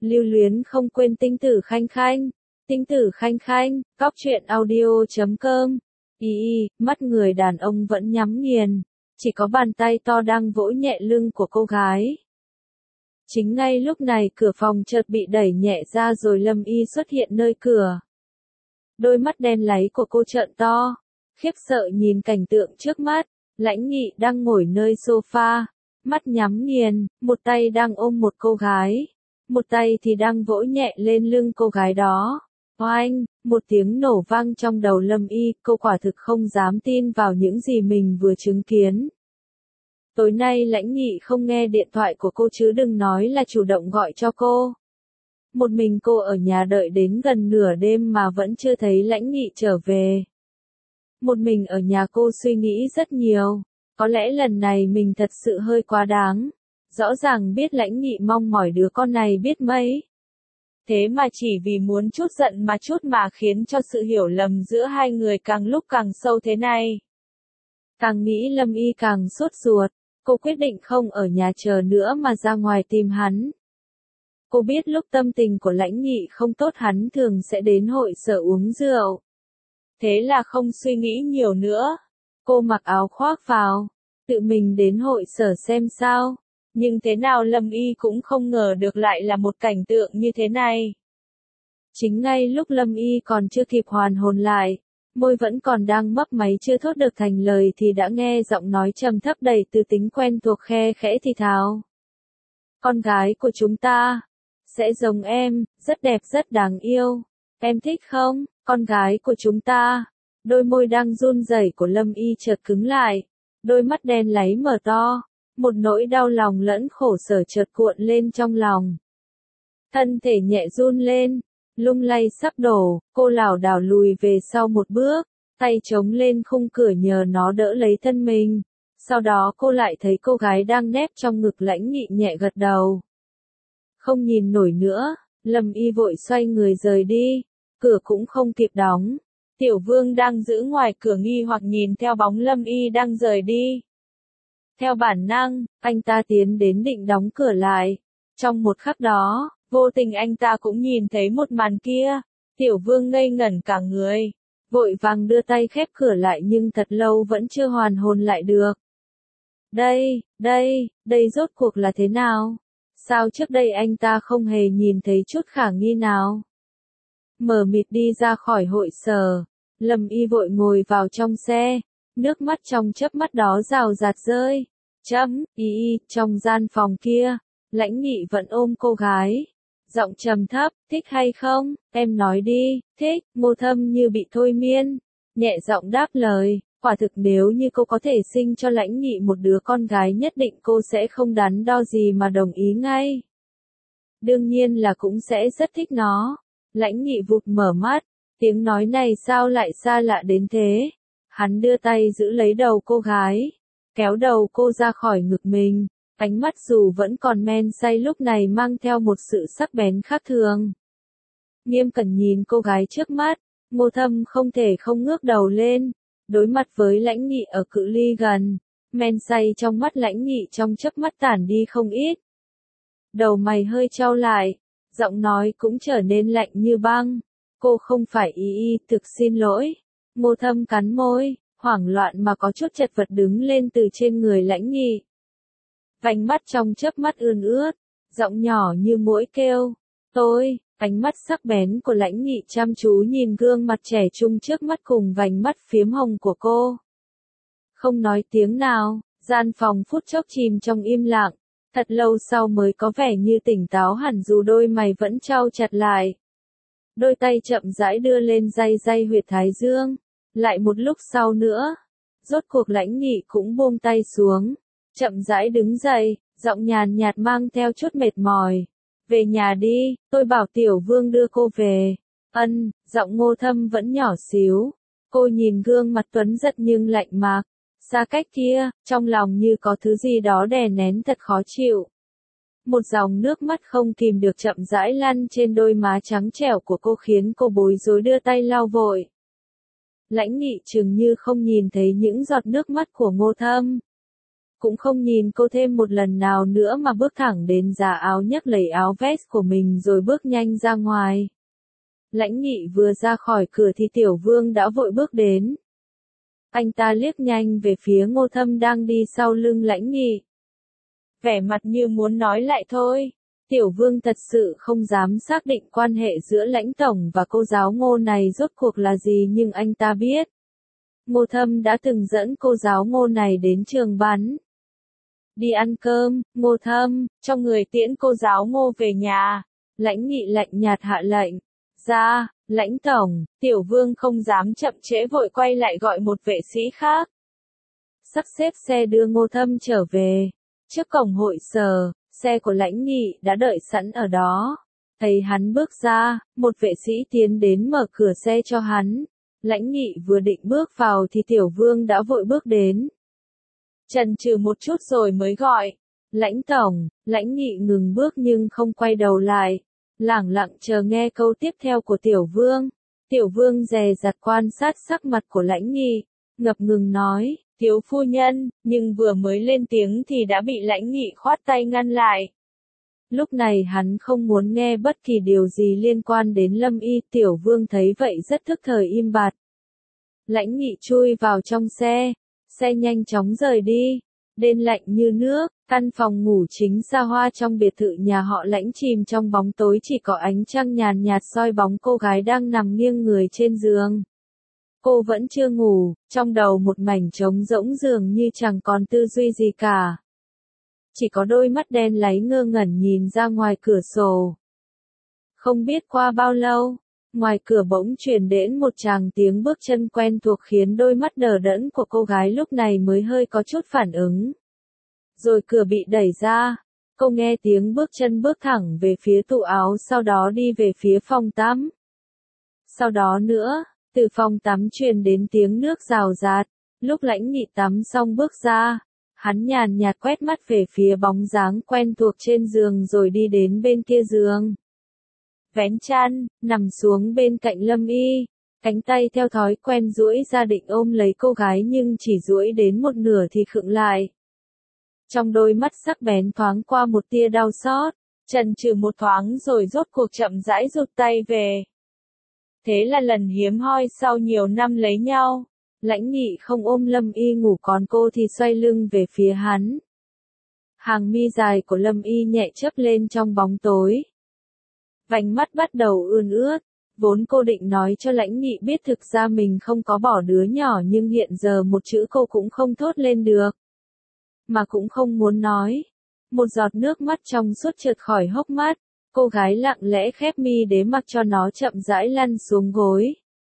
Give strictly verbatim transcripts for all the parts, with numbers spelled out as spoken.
Lưu luyến không quên tinh tử khanh khanh. Tinh tử khanh khanh, cóc truyện audio chấm com. Y y, mắt người đàn ông vẫn nhắm nghiền. Chỉ có bàn tay to đang vỗ nhẹ lưng của cô gái. Chính ngay lúc này cửa phòng chợt bị đẩy nhẹ ra rồi Lâm Y xuất hiện nơi cửa. Đôi mắt đen láy của cô trợn to, khiếp sợ nhìn cảnh tượng trước mắt. Lãnh Nghị đang ngồi nơi sofa, mắt nhắm nghiền, một tay đang ôm một cô gái, một tay thì đang vỗ nhẹ lên lưng cô gái đó. Oanh, một tiếng nổ vang trong đầu Lâm Y, cô quả thực không dám tin vào những gì mình vừa chứng kiến. Tối nay Lãnh Nghị không nghe điện thoại của cô chứ đừng nói là chủ động gọi cho cô. Một mình cô ở nhà đợi đến gần nửa đêm mà vẫn chưa thấy Lãnh Nghị trở về. Một mình ở nhà cô suy nghĩ rất nhiều, có lẽ lần này mình thật sự hơi quá đáng. Rõ ràng biết Lãnh Nghị mong mỏi đứa con này biết mấy. Thế mà chỉ vì muốn chút giận mà chút mà khiến cho sự hiểu lầm giữa hai người càng lúc càng sâu thế này. Càng nghĩ Lâm Y càng sốt ruột, cô quyết định không ở nhà chờ nữa mà ra ngoài tìm hắn. Cô biết lúc tâm tình của Lãnh Nghị không tốt hắn thường sẽ đến hội sở uống rượu. Thế là không suy nghĩ nhiều nữa. Cô mặc áo khoác vào, tự mình đến hội sở xem sao. Nhưng thế nào Lâm Y cũng không ngờ được lại là một cảnh tượng như thế này. Chính ngay lúc Lâm Y còn chưa kịp hoàn hồn lại, môi vẫn còn đang mấp máy chưa thốt được thành lời thì đã nghe giọng nói trầm thấp đầy tư tính quen thuộc khe khẽ thì thào. Con gái của chúng ta sẽ giống em, rất đẹp rất đáng yêu. Em thích không, con gái của chúng ta? Đôi môi đang run rẩy của Lâm Y chợt cứng lại, đôi mắt đen láy mở to, một nỗi đau lòng lẫn khổ sở chợt cuộn lên trong lòng. Thân thể nhẹ run lên, lung lay sắp đổ, cô lảo đảo lùi về sau một bước, tay chống lên khung cửa nhờ nó đỡ lấy thân mình. Sau đó cô lại thấy cô gái đang nép trong ngực Lãnh Nghị nhẹ gật đầu. Không nhìn nổi nữa, Lâm Y vội xoay người rời đi, cửa cũng không kịp đóng. Tiểu Vương đang giữ ngoài cửa nghi hoặc nhìn theo bóng Lâm Y đang rời đi. Theo bản năng, anh ta tiến đến định đóng cửa lại. Trong một khắc đó, vô tình anh ta cũng nhìn thấy một màn kia. Tiểu Vương ngây ngẩn cả người, vội vàng đưa tay khép cửa lại nhưng thật lâu vẫn chưa hoàn hồn lại được. Đây, đây, đây rốt cuộc là thế nào? Sao trước đây anh ta không hề nhìn thấy chút khả nghi nào? Mờ mịt đi ra khỏi hội sở, Lâm Y vội ngồi vào trong xe, nước mắt trong chớp mắt đó rào rạt rơi. Chấm, y y, trong gian phòng kia, Lãnh Nghị vẫn ôm cô gái. Giọng trầm thấp, thích hay không, em nói đi, thích. Ngô Thâm như bị thôi miên, nhẹ giọng đáp lời, quả thực nếu như cô có thể sinh cho Lãnh Nghị một đứa con gái nhất định cô sẽ không đắn đo gì mà đồng ý ngay. Đương nhiên là cũng sẽ rất thích nó. Lãnh Nghị vụt mở mắt, tiếng nói này sao lại xa lạ đến thế. Hắn đưa tay giữ lấy đầu cô gái, kéo đầu cô ra khỏi ngực mình, ánh mắt dù vẫn còn men say lúc này mang theo một sự sắc bén khác thường. Nghiêm cẩn nhìn cô gái trước mắt, Ngô Thâm không thể không ngước đầu lên, đối mặt với Lãnh Nghị ở cự ly gần, men say trong mắt Lãnh Nghị trong chớp mắt tản đi không ít. Đầu mày hơi chau lại, giọng nói cũng trở nên lạnh như băng. Cô không phải y y, thực xin lỗi. Ngô Thâm cắn môi, hoảng loạn mà có chút chật vật đứng lên từ trên người Lãnh Nghị. Vành mắt trong chớp mắt ươn ướt, giọng nhỏ như muỗi kêu, tôi. Ánh mắt sắc bén của Lãnh Nghị chăm chú nhìn gương mặt trẻ trung trước mắt cùng vành mắt phiếm hồng của cô. Không nói tiếng nào, gian phòng phút chốc chìm trong im lặng, thật lâu sau mới có vẻ như tỉnh táo hẳn dù đôi mày vẫn chau chặt lại. Đôi tay chậm rãi đưa lên day day huyệt thái dương, lại một lúc sau nữa, rốt cuộc Lãnh Nghị cũng buông tay xuống, chậm rãi đứng dậy, giọng nhàn nhạt mang theo chút mệt mỏi. Về nhà đi, tôi bảo Tiểu Vương đưa cô về. Ân, giọng Ngô Thâm vẫn nhỏ xíu. Cô nhìn gương mặt tuấn giật nhưng lạnh mạc, xa cách kia, trong lòng như có thứ gì đó đè nén thật khó chịu. Một dòng nước mắt không kìm được chậm rãi lăn trên đôi má trắng trẻo của cô khiến cô bối rối đưa tay lau vội. Lãnh Nghị chừng như không nhìn thấy những giọt nước mắt của Ngô Thâm. cũng không nhìn cô thêm một lần nào nữa mà bước thẳng đến giá áo nhấc lấy áo vest của mình rồi bước nhanh ra ngoài. Lãnh Nghị vừa ra khỏi cửa thì Tiểu Vương đã vội bước đến. Anh ta liếc nhanh về phía Ngô Thâm đang đi sau lưng Lãnh Nghị. Vẻ mặt như muốn nói lại thôi. Tiểu Vương thật sự không dám xác định quan hệ giữa Lãnh Tổng và cô giáo Ngô này rốt cuộc là gì, nhưng anh ta biết. Ngô Thâm đã từng dẫn cô giáo Ngô này đến trường bắn. Đi ăn cơm, Ngô Thâm, cho người tiễn cô giáo Ngô về nhà. Lãnh Nghị lạnh nhạt hạ lệnh. Ra, Lãnh Tổng. Tiểu Vương không dám chậm trễ vội quay lại gọi một vệ sĩ khác. Sắp xếp xe đưa Ngô Thâm trở về. Trước cổng hội sở, xe của Lãnh Nghị đã đợi sẵn ở đó. Thấy hắn bước ra, một vệ sĩ tiến đến mở cửa xe cho hắn. Lãnh Nghị vừa định bước vào thì Tiểu Vương đã vội bước đến. Chần chừ một chút rồi mới gọi. Lãnh Tổng. Lãnh Nghị ngừng bước nhưng không quay đầu lại. Lẳng lặng chờ nghe câu tiếp theo của Tiểu Vương. Tiểu Vương dè dặt quan sát sắc mặt của Lãnh Nghị, ngập ngừng nói, thiếu phu nhân, nhưng vừa mới lên tiếng thì đã bị Lãnh Nghị khoát tay ngăn lại. Lúc này hắn không muốn nghe bất kỳ điều gì liên quan đến Lâm Y, Tiểu Vương thấy vậy rất thức thời im bặt. Lãnh Nghị chui vào trong xe, xe nhanh chóng rời đi. Đêm lạnh như nước, căn phòng ngủ chính xa hoa trong biệt thự nhà họ Lãnh chìm trong bóng tối, chỉ có ánh trăng nhàn nhạt soi bóng cô gái đang nằm nghiêng người trên giường. Cô vẫn chưa ngủ, trong đầu một mảnh trống rỗng dường như chẳng còn tư duy gì cả. Chỉ có đôi mắt đen láy ngơ ngẩn nhìn ra ngoài cửa sổ. Không biết qua bao lâu, ngoài cửa bỗng truyền đến một tràng tiếng bước chân quen thuộc khiến đôi mắt đờ đẫn của cô gái lúc này mới hơi có chút phản ứng. Rồi cửa bị đẩy ra, cô nghe tiếng bước chân bước thẳng về phía tủ áo, sau đó đi về phía phòng tắm. Sau đó nữa, từ phòng tắm truyền đến tiếng nước rào rạt. Lúc Lãnh Nghị tắm xong bước ra, hắn nhàn nhạt quét mắt về phía bóng dáng quen thuộc trên giường rồi đi đến bên kia giường. Vén chăn, nằm xuống bên cạnh Lâm Y, cánh tay theo thói quen duỗi ra định ôm lấy cô gái nhưng chỉ duỗi đến một nửa thì khựng lại. Trong đôi mắt sắc bén thoáng qua một tia đau xót, chần chừ một thoáng rồi rốt cuộc chậm rãi rụt tay về. Thế là lần hiếm hoi sau nhiều năm lấy nhau, Lãnh Nghị không ôm Lâm Y ngủ, còn cô thì xoay lưng về phía hắn. Hàng mi dài của Lâm Y nhẹ chớp lên trong bóng tối. Vành mắt bắt đầu ươn ướt, vốn cô định nói cho Lãnh Nghị biết thực ra mình không có bỏ đứa nhỏ, nhưng hiện giờ một chữ cô cũng không thốt lên được. Mà cũng không muốn nói. Một giọt nước mắt trong suốt trượt khỏi hốc mắt, cô gái lặng lẽ khép mi để mặc cho nó chậm rãi lăn xuống gối.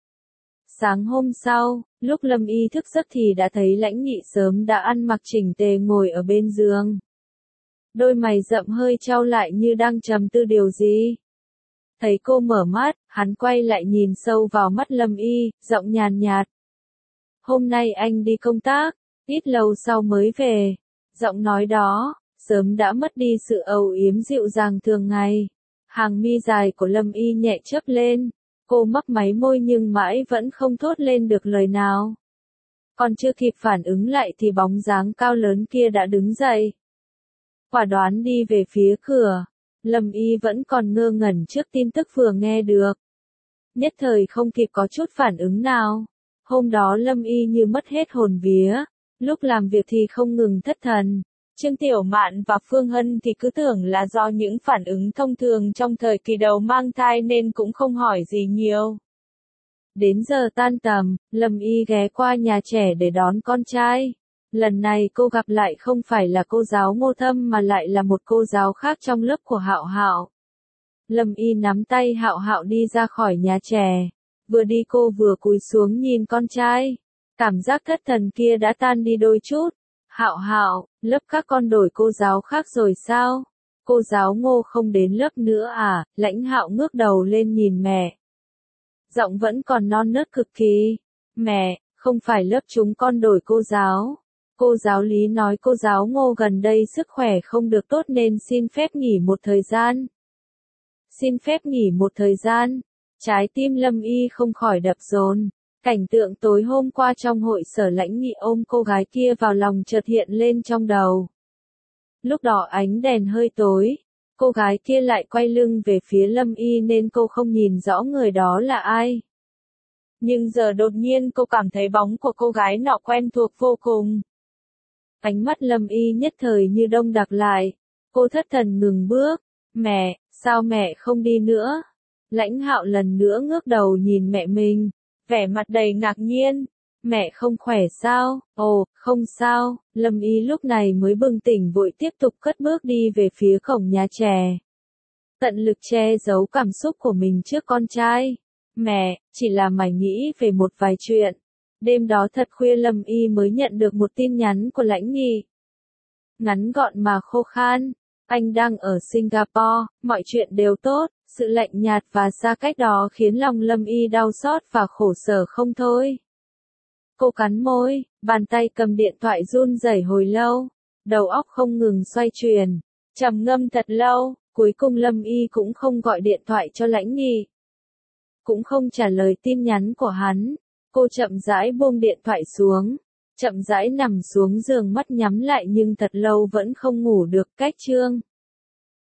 Sáng hôm sau, lúc Lâm Y thức giấc thì đã thấy Lãnh Nghị sớm đã ăn mặc chỉnh tề ngồi ở bên giường. Đôi mày rậm hơi chau lại như đang trầm tư điều gì. Thấy cô mở mắt, hắn quay lại nhìn sâu vào mắt Lâm Y, giọng nhàn nhạt. Hôm nay anh đi công tác, ít lâu sau mới về. Giọng nói đó, sớm đã mất đi sự âu yếm dịu dàng thường ngày. Hàng mi dài của Lâm Y nhẹ chớp lên, cô mấp máy môi nhưng mãi vẫn không thốt lên được lời nào. Còn chưa kịp phản ứng lại thì bóng dáng cao lớn kia đã đứng dậy. Quả đoán đi về phía cửa. Lâm Y vẫn còn ngơ ngẩn trước tin tức vừa nghe được. Nhất thời không kịp có chút phản ứng nào. Hôm đó Lâm Y như mất hết hồn vía. Lúc làm việc thì không ngừng thất thần. Trương Tiểu Mạn và Phương Hân thì cứ tưởng là do những phản ứng thông thường trong thời kỳ đầu mang thai nên cũng không hỏi gì nhiều. Đến giờ tan tầm, Lâm Y ghé qua nhà trẻ để đón con trai. Lần này cô gặp lại không phải là cô giáo Ngô Thâm mà lại là một cô giáo khác trong lớp của Hạo Hạo. Lâm Y nắm tay Hạo Hạo đi ra khỏi nhà trẻ. Vừa đi cô vừa cúi xuống nhìn con trai. Cảm giác thất thần kia đã tan đi đôi chút. Hạo Hạo, lớp các con đổi cô giáo khác rồi sao? Cô giáo Ngô không đến lớp nữa à? Lãnh Hạo ngước đầu lên nhìn mẹ. Giọng vẫn còn non nớt cực kỳ. Mẹ, không phải lớp chúng con đổi cô giáo. Cô giáo Lý nói cô giáo Ngô gần đây sức khỏe không được tốt nên xin phép nghỉ một thời gian. Xin phép nghỉ một thời gian. Trái tim Lâm Y không khỏi đập dồn. Cảnh tượng tối hôm qua trong hội sở Lãnh Nghị ôm cô gái kia vào lòng chợt hiện lên trong đầu. Lúc đó ánh đèn hơi tối, cô gái kia lại quay lưng về phía Lâm Y nên cô không nhìn rõ người đó là ai. Nhưng giờ đột nhiên cô cảm thấy bóng của cô gái nọ quen thuộc vô cùng. Ánh mắt Lâm Y nhất thời như đông đặc lại, cô thất thần ngừng bước. Mẹ, sao mẹ không đi nữa? Lãnh Hạo lần nữa ngước đầu nhìn mẹ mình, vẻ mặt đầy ngạc nhiên. Mẹ không khỏe sao? Ồ, không sao. Lâm Y lúc này mới bừng tỉnh vội tiếp tục cất bước đi về phía cổng nhà trẻ. Tận lực che giấu cảm xúc của mình trước con trai. Mẹ, chỉ là mải nghĩ về một vài chuyện. Đêm đó thật khuya Lâm Y mới nhận được một tin nhắn của Lãnh Nghị. Ngắn gọn mà khô khan. Anh đang ở Singapore, mọi chuyện đều tốt, sự lạnh nhạt và xa cách đó khiến lòng Lâm Y đau xót và khổ sở không thôi. Cô cắn môi, bàn tay cầm điện thoại run rẩy hồi lâu, đầu óc không ngừng xoay chuyển, trầm ngâm thật lâu, cuối cùng Lâm Y cũng không gọi điện thoại cho Lãnh Nghị, cũng không trả lời tin nhắn của hắn. Cô chậm rãi buông điện thoại xuống, chậm rãi nằm xuống giường mắt nhắm lại nhưng thật lâu vẫn không ngủ được. Cách chương